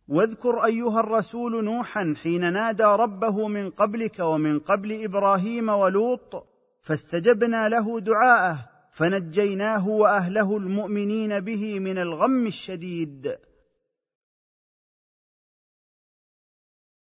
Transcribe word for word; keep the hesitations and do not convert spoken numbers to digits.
واذكر ايها الرسول نوحا حين نادى ربه من قبلك ومن قبل ابراهيم ولوط، فاستجبنا له دعاءه فنجيناه واهله المؤمنين به من الغم الشديد.